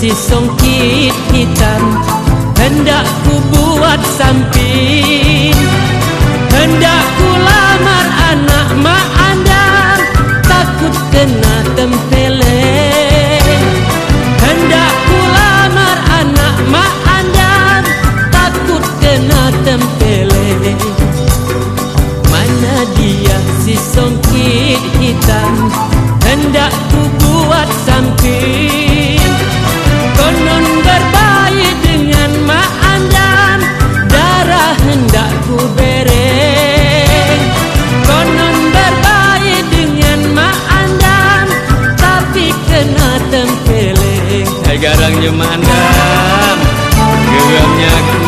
si songkit hitam, hendak ku buat samping, hendak ku lamar anak mak andam, takut kena tempeleng. Hendak ku lamar anak mak andam, takut kena tempeleng. Mana dia si songkit hitam, hendak ku buat samping, konon berbaik dengan mak andam, darah hendak ku bereng. Konon berbaik dengan mak andam, tapi kena tempeleng. Hai garangnya mak andam, geramnya ku.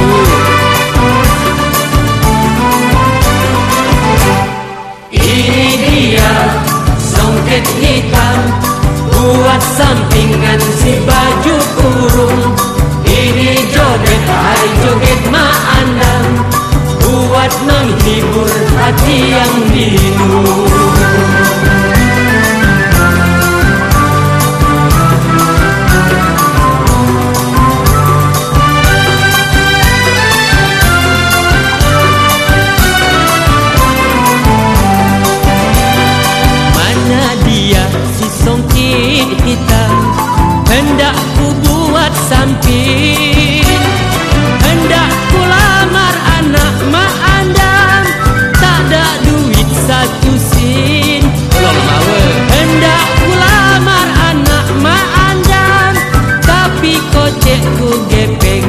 Ini dia songket hitam, buat sampingan si baju kurung. Ini joget, hai joget mak andam, buat menghibur hati yang lindu. Songkit hitam, hendak ku buat samping, hendak ku lamar anak mak andam, tak ada duit satu sen. Hendak ku lamar anak mak andam, tapi kocek ku gepeng.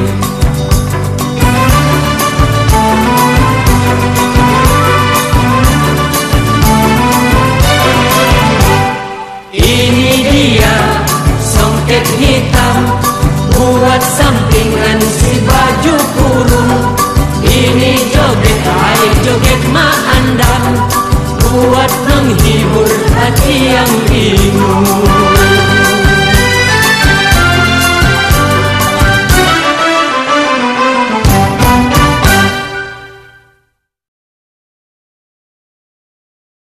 Ini dia songket hitam, buat sampingan